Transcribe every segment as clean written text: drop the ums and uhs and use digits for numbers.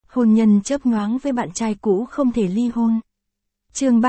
Hôn nhân chớp nhoáng với bạn trai cũ không thể ly hôn. Chương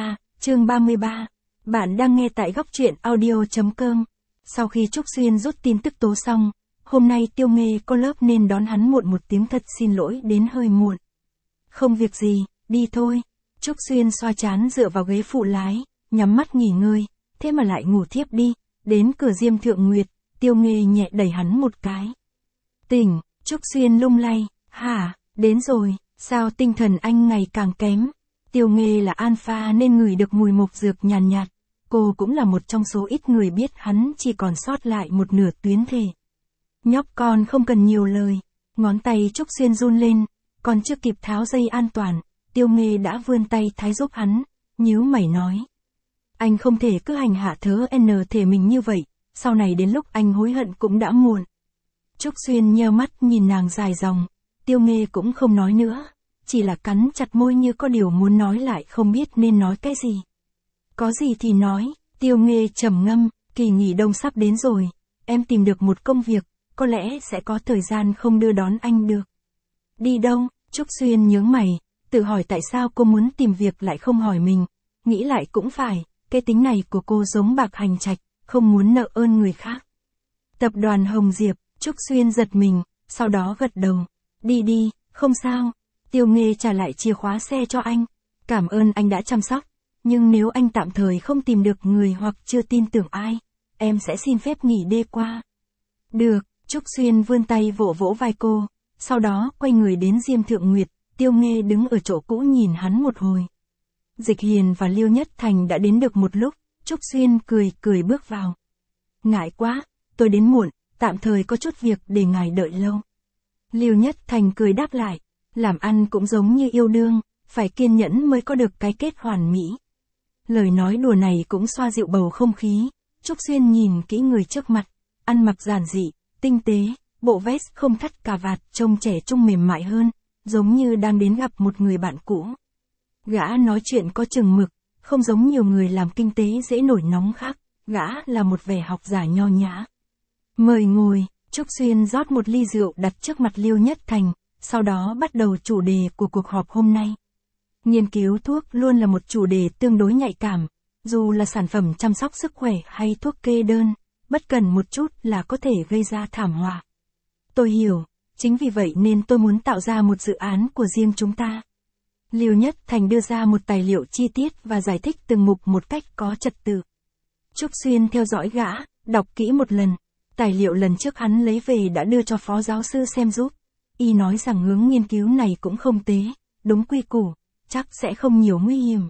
33. Bạn đang nghe tại góc truyện audio.com. Sau khi Trúc Xuyên rút tin tức tố xong, hôm nay Tiêu Nghê có lớp nên đón hắn muộn một tiếng, thật xin lỗi đến hơi muộn. Không việc gì, đi thôi. Trúc Xuyên xoa trán dựa vào ghế phụ lái, nhắm mắt nghỉ ngơi, thế mà lại ngủ thiếp đi. Đến cửa Diêm Thượng Nguyệt, Tiêu Nghê nhẹ đẩy hắn một cái. Tỉnh, Trúc Xuyên lung lay, hả, đến rồi, sao tinh thần anh ngày càng kém. Tiêu Nghê là alpha nên ngửi được mùi mộc dược nhàn nhạt. Cô cũng là một trong số ít người biết hắn chỉ còn sót lại một nửa tuyến thể. Nhóc con không cần nhiều lời. Ngón tay Trúc Xuyên run lên, còn chưa kịp tháo dây an toàn, Tiêu Nghê đã vươn tay thái giúp hắn, nhíu mày nói. Anh không thể cứ hành hạ thớ thể mình như vậy, sau này đến lúc anh hối hận cũng đã muộn. Trúc Xuyên nheo mắt nhìn nàng dài dòng, Tiêu Nghê cũng không nói nữa, chỉ là cắn chặt môi như có điều muốn nói lại không biết nên nói cái gì. Có gì thì nói, Tiêu Nghê trầm ngâm, kỳ nghỉ đông sắp đến rồi, em tìm được một công việc, có lẽ sẽ có thời gian không đưa đón anh được. Đi đâu? Trúc Xuyên nhướng mày, tự hỏi tại sao cô muốn tìm việc lại không hỏi mình, nghĩ lại cũng phải, cái tính này của cô giống Bạc Hành Trạch, không muốn nợ ơn người khác. Tập đoàn Hồng Diệp, Trúc Xuyên giật mình, sau đó gật đầu. Đi, không sao. Tiêu Nghê trả lại chìa khóa xe cho anh. Cảm ơn anh đã chăm sóc. Nhưng nếu anh tạm thời không tìm được người hoặc chưa tin tưởng ai, em sẽ xin phép nghỉ đêm qua. Được, Trúc Xuyên vươn tay vỗ vỗ vai cô, sau đó quay người đến Diêm Thượng Nguyệt. Tiêu Nghê đứng ở chỗ cũ nhìn hắn một hồi. Dịch Hiền và Liêu Nhất Thành đã đến được một lúc, Trúc Xuyên cười bước vào. Ngại quá, tôi đến muộn, tạm thời có chút việc để ngài đợi lâu. Liêu Nhất Thành cười đáp lại, làm ăn cũng giống như yêu đương, phải kiên nhẫn mới có được cái kết hoàn mỹ. Lời nói đùa này cũng xoa dịu bầu không khí, Trúc Xuyên nhìn kỹ người trước mặt, ăn mặc giản dị, tinh tế, bộ vest không thắt cà vạt trông trẻ trung mềm mại hơn, giống như đang đến gặp một người bạn cũ. Gã nói chuyện có chừng mực, không giống nhiều người làm kinh tế dễ nổi nóng khác, gã là một vẻ học giả nho nhã. Mời ngồi, Trúc Xuyên rót một ly rượu đặt trước mặt Liêu Nhất Thành, sau đó bắt đầu chủ đề của cuộc họp hôm nay. Nghiên cứu thuốc luôn là một chủ đề tương đối nhạy cảm, dù là sản phẩm chăm sóc sức khỏe hay thuốc kê đơn, bất cần một chút là có thể gây ra thảm họa. Tôi hiểu, chính vì vậy nên tôi muốn tạo ra một dự án của riêng chúng ta. Liêu Nhất Thành đưa ra một tài liệu chi tiết và giải thích từng mục một cách có trật tự. Trúc Xuyên theo dõi gã, đọc kỹ một lần. Tài liệu lần trước hắn lấy về đã đưa cho phó giáo sư xem giúp. Y nói rằng hướng nghiên cứu này cũng không tế, đúng quy củ, chắc sẽ không nhiều nguy hiểm.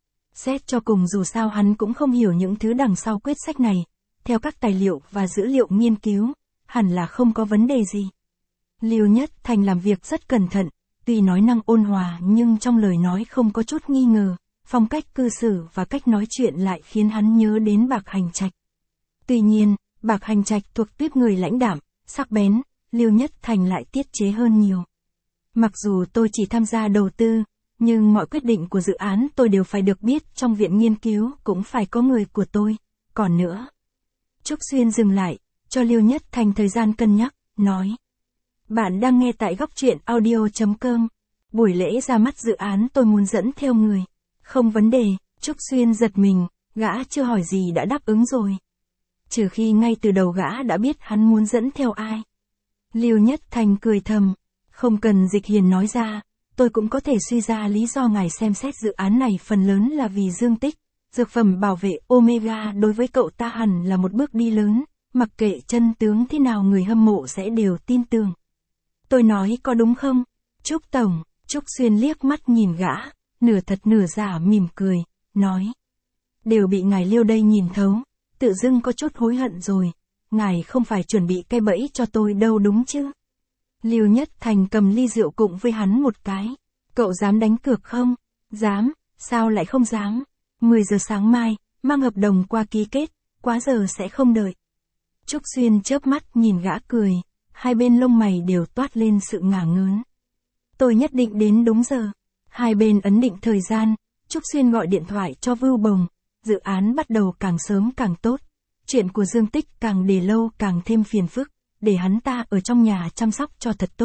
Xét cho cùng dù sao hắn cũng không hiểu những thứ đằng sau quyết sách này. Theo các tài liệu và dữ liệu nghiên cứu, hẳn là không có vấn đề gì. Liêu Nhất Thành làm việc rất cẩn thận, tuy nói năng ôn hòa nhưng trong lời nói không có chút nghi ngờ, phong cách cư xử và cách nói chuyện lại khiến hắn nhớ đến Bạc Hành Trạch. Tuy nhiên, Bạc Hành Trạch thuộc tuýp người lãnh đạm, sắc bén, Liêu Nhất Thành lại tiết chế hơn nhiều. Mặc dù tôi chỉ tham gia đầu tư, nhưng mọi quyết định của dự án tôi đều phải được biết, trong viện nghiên cứu cũng phải có người của tôi, còn nữa. Trúc Xuyên dừng lại, cho Liêu Nhất Thành thời gian cân nhắc, nói. Bạn đang nghe tại góc truyện audio.com. Buổi lễ ra mắt dự án tôi muốn dẫn theo người. Không vấn đề, Trúc Xuyên giật mình, gã chưa hỏi gì đã đáp ứng rồi. Trừ khi ngay từ đầu gã đã biết hắn muốn dẫn theo ai. Liêu Nhất Thành cười thầm, không cần Dịch Hiền nói ra, tôi cũng có thể suy ra lý do ngài xem xét dự án này phần lớn là vì Dương Tích. Dược phẩm bảo vệ Omega đối với cậu ta hẳn là một bước đi lớn, mặc kệ chân tướng thế nào người hâm mộ sẽ đều tin tưởng. Tôi nói có đúng không? Trúc Tổng, Trúc Xuyên liếc mắt nhìn gã, nửa thật nửa giả mỉm cười, nói. Đều bị ngài Liêu đây nhìn thấu, tự dưng có chút hối hận rồi, ngài không phải chuẩn bị cái bẫy cho tôi đâu đúng chứ? Liêu Nhất Thành cầm ly rượu cùng với hắn một cái. Cậu dám đánh cược không? Dám, sao lại không dám? 10 giờ sáng mai, mang hợp đồng qua ký kết, quá giờ sẽ không đợi. Trúc Xuyên chớp mắt nhìn gã cười, hai bên lông mày đều toát lên sự ngả ngớn. Tôi nhất định đến đúng giờ. Hai bên ấn định thời gian, Trúc Xuyên gọi điện thoại cho Vưu Bồng, dự án bắt đầu càng sớm càng tốt. Chuyện của Dương Tích càng để lâu càng thêm phiền phức, để hắn ta ở trong nhà chăm sóc cho thật tốt,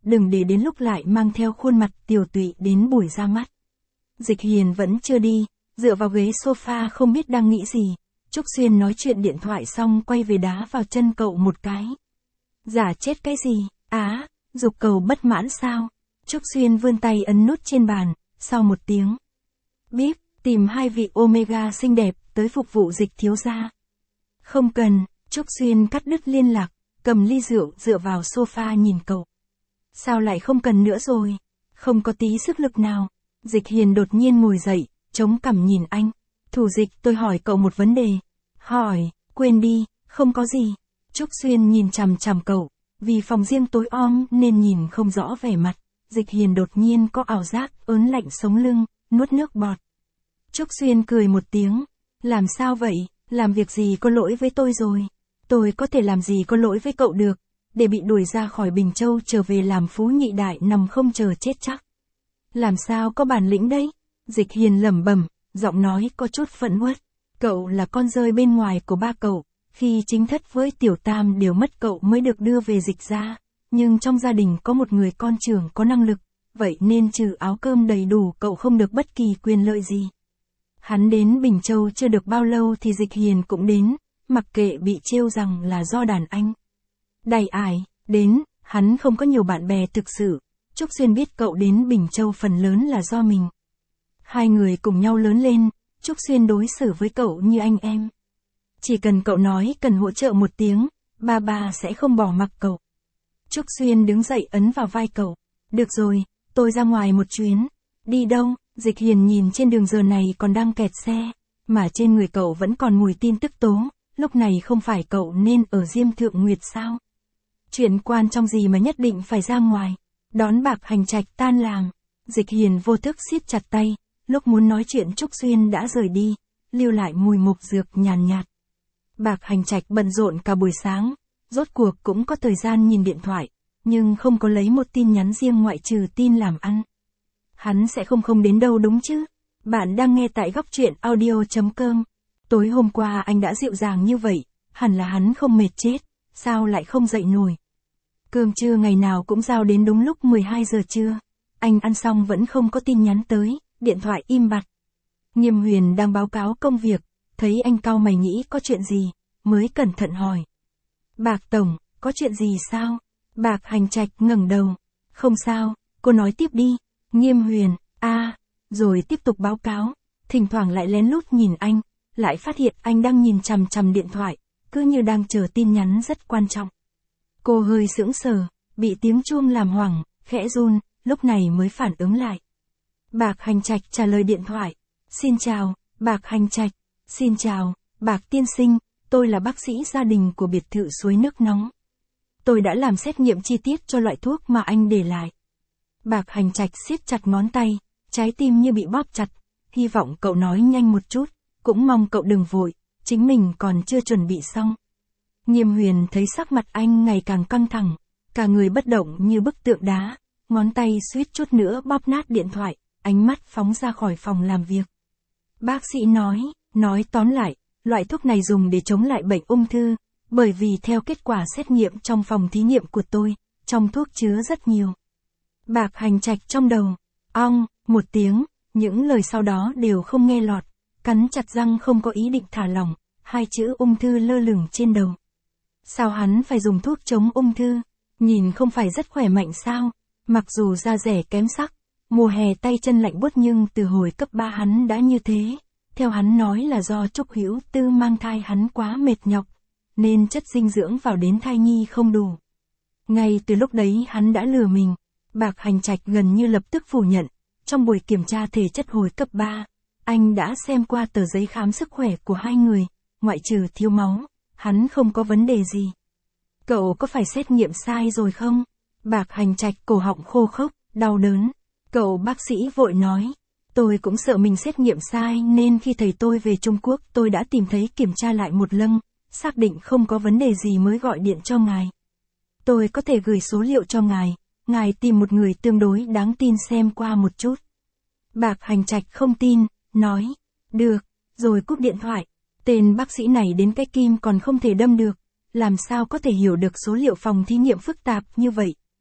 đừng để đến lúc lại mang theo khuôn mặt tiều tụy đến buổi ra mắt. Dịch Hiền vẫn chưa đi, dựa vào ghế sofa không biết đang nghĩ gì. Trúc Xuyên nói chuyện điện thoại xong quay về đá vào chân cậu một cái. Giả chết cái gì, giục cậu bất mãn sao? Trúc Xuyên vươn tay ấn nút trên bàn, sau một tiếng. Bíp, tìm 2 vị Omega xinh đẹp, tới phục vụ Dịch thiếu gia. Không cần, Trúc Xuyên cắt đứt liên lạc, cầm ly rượu dựa vào sofa nhìn cậu. Sao lại không cần nữa rồi? Không có tí sức lực nào. Dịch Hiền đột nhiên ngồi dậy, chống cằm nhìn anh. Thủ Dịch, tôi hỏi cậu một vấn đề. Hỏi, quên đi, không có gì. Trúc Xuyên nhìn chằm chằm cậu, vì phòng riêng tối om nên nhìn không rõ vẻ mặt. Dịch Hiền đột nhiên có ảo giác ớn lạnh sống lưng, nuốt nước bọt. Trúc Xuyên cười một tiếng. Làm sao vậy, làm việc gì có lỗi với tôi rồi? Tôi có thể làm gì có lỗi với cậu được, để bị đuổi ra khỏi Bình Châu trở về làm phú nhị đại nằm không chờ chết chắc. Làm sao có bản lĩnh đấy? Dịch Hiền lẩm bẩm, giọng nói có chút phẫn uất. Cậu là con rơi bên ngoài của ba cậu, khi chính thất với tiểu tam đều mất cậu mới được đưa về Dịch gia, nhưng trong gia đình có một người con trưởng có năng lực, vậy nên trừ áo cơm đầy đủ cậu không được bất kỳ quyền lợi gì. Hắn đến Bình Châu chưa được bao lâu thì Dịch Hiền cũng đến, mặc kệ bị trêu rằng là do đàn anh. Đầy ải, đến, hắn không có nhiều bạn bè thực sự. Trúc Xuyên biết cậu đến Bình Châu phần lớn là do mình. Hai người cùng nhau lớn lên, Trúc Xuyên đối xử với cậu như anh em. Chỉ cần cậu nói cần hỗ trợ một tiếng, ba sẽ không bỏ mặc cậu. Trúc Xuyên đứng dậy ấn vào vai cậu. Được rồi, tôi ra ngoài một chuyến. Đi đâu? Dịch Hiền nhìn trên đường giờ này còn đang kẹt xe, mà trên người cậu vẫn còn mùi tin tức tố. Lúc này không phải cậu nên ở Diêm Thượng Nguyệt sao? Chuyện quan trọng gì mà nhất định phải ra ngoài? Đón Bạc Hành Trạch tan làm. Dịch Hiền vô thức siết chặt tay, lúc muốn nói chuyện Trúc Xuyên đã rời đi, lưu lại mùi mục dược nhàn nhạt. Bạc Hành Trạch bận rộn cả buổi sáng, rốt cuộc cũng có thời gian nhìn điện thoại, nhưng không có lấy một tin nhắn riêng ngoại trừ tin làm ăn. Hắn sẽ không đến đâu đúng chứ? Bạn đang nghe tại góc truyện audio.com. Tối hôm qua anh đã dịu dàng như vậy, hẳn là hắn không mệt chết, sao lại không dậy nổi. Cơm trưa ngày nào cũng giao đến đúng lúc 12 giờ trưa. Anh ăn xong vẫn không có tin nhắn tới, điện thoại im bặt. Nghiêm Huyền đang báo cáo công việc, thấy anh cau mày nghĩ có chuyện gì, mới cẩn thận hỏi. Bạc Tổng, có chuyện gì sao? Bạc Hành Trạch ngẩng đầu. Không sao, cô nói tiếp đi. Nghiêm Huyền, rồi tiếp tục báo cáo, thỉnh thoảng lại lén lút nhìn anh, lại phát hiện anh đang nhìn chằm chằm điện thoại, cứ như đang chờ tin nhắn rất quan trọng. Cô hơi sững sờ, bị tiếng chuông làm hoảng, khẽ run, lúc này mới phản ứng lại. Bạc Hành Trạch trả lời điện thoại. Xin chào, Bạc Hành Trạch. Xin chào, Bạc tiên sinh, tôi là bác sĩ gia đình của biệt thự suối nước nóng. Tôi đã làm xét nghiệm chi tiết cho loại thuốc mà anh để lại. Bạc Hành Trạch siết chặt ngón tay, trái tim như bị bóp chặt, hy vọng cậu nói nhanh một chút, cũng mong cậu đừng vội, chính mình còn chưa chuẩn bị xong. Nghiêm Huyền thấy sắc mặt anh ngày càng căng thẳng, cả người bất động như bức tượng đá, ngón tay suýt chút nữa bóp nát điện thoại, ánh mắt phóng ra khỏi phòng làm việc. Bác sĩ nói tóm lại, loại thuốc này dùng để chống lại bệnh ung thư, bởi vì theo kết quả xét nghiệm trong phòng thí nghiệm của tôi, trong thuốc chứa rất nhiều. Bạc Hành Trạch trong đầu, một tiếng, những lời sau đó đều không nghe lọt, cắn chặt răng không có ý định thả lỏng, hai chữ ung thư lơ lửng trên đầu. Sao hắn phải dùng thuốc chống ung thư? Nhìn không phải rất khỏe mạnh sao? Mặc dù da rẻ kém sắc, mùa hè tay chân lạnh buốt nhưng từ hồi cấp 3 hắn đã như thế. Theo hắn nói là do Trúc Hữu Tư mang thai hắn quá mệt nhọc, nên chất dinh dưỡng vào đến thai nhi không đủ. Ngay từ lúc đấy hắn đã lừa mình. Bạc Hành Trạch gần như lập tức phủ nhận. Trong buổi kiểm tra thể chất hồi cấp 3, anh đã xem qua tờ giấy khám sức khỏe của hai người, ngoại trừ thiếu máu, hắn không có vấn đề gì. Cậu có phải xét nghiệm sai rồi không? Bạc Hành Trạch cổ họng khô khốc, đau đớn. Cậu bác sĩ vội nói. Tôi cũng sợ mình xét nghiệm sai nên khi thầy tôi về Trung Quốc tôi đã tìm thấy kiểm tra lại một lần, xác định không có vấn đề gì mới gọi điện cho ngài. Tôi có thể gửi số liệu cho ngài tìm một người tương đối đáng tin xem qua một chút. Bạc Hành Trạch không tin, nói. Được, rồi cúp điện thoại. Tên bác sĩ này đến cái kim còn không thể đâm được, làm sao có thể hiểu được số liệu phòng thí nghiệm phức tạp như vậy,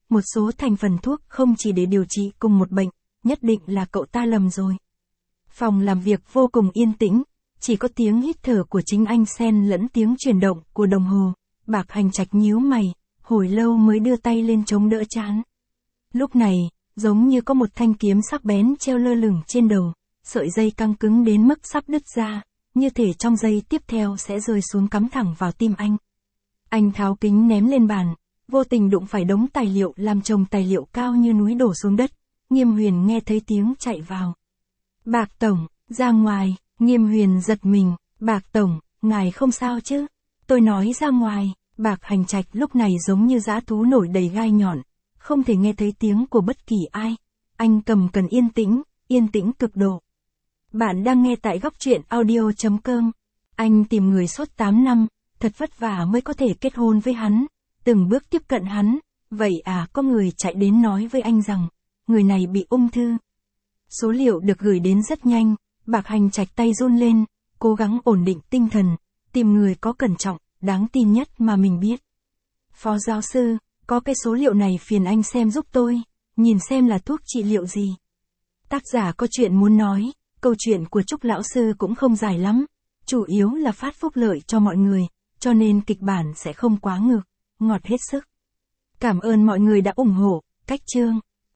một số thành phần thuốc không chỉ để điều trị cùng một bệnh, nhất định là cậu ta lầm rồi. Phòng làm việc vô cùng yên tĩnh, chỉ có tiếng hít thở của chính anh xen lẫn tiếng chuyển động của đồng hồ. Bạc Hành Trạch nhíu mày, hồi lâu mới đưa tay lên chống đỡ trán. Lúc này, giống như có một thanh kiếm sắc bén treo lơ lửng trên đầu, sợi dây căng cứng đến mức sắp đứt ra, như thể trong giây tiếp theo sẽ rơi xuống cắm thẳng vào tim anh. Anh tháo kính ném lên bàn, vô tình đụng phải đống tài liệu làm chồng tài liệu cao như núi đổ xuống đất. Nghiêm Huyền nghe thấy tiếng chạy vào. Bạc Tổng, ra ngoài. Nghiêm Huyền giật mình. Bạc Tổng, ngài không sao chứ? Tôi nói ra ngoài. Bạc Hành Trạch lúc này giống như dã thú nổi đầy gai nhọn, không thể nghe thấy tiếng của bất kỳ ai. Anh cầm cần yên tĩnh cực độ. Bạn đang nghe tại góc truyện audio.com. Anh tìm người suốt 8 năm, thật vất vả mới có thể kết hôn với hắn, từng bước tiếp cận hắn. Vậy à, có người chạy đến nói với anh rằng, người này bị ung thư. Số liệu được gửi đến rất nhanh, Bạc Hành Trạch tay run lên, cố gắng ổn định tinh thần, tìm người có cẩn trọng, đáng tin nhất mà mình biết. Phó giáo sư, có cái số liệu này phiền anh xem giúp tôi, nhìn xem là thuốc trị liệu gì. Tác giả có chuyện muốn nói, câu chuyện của Trúc lão sư cũng không dài lắm, chủ yếu là phát phúc lợi cho mọi người, cho nên kịch bản sẽ không quá ngược, ngọt hết sức. Cảm ơn mọi người đã ủng hộ, cách chương.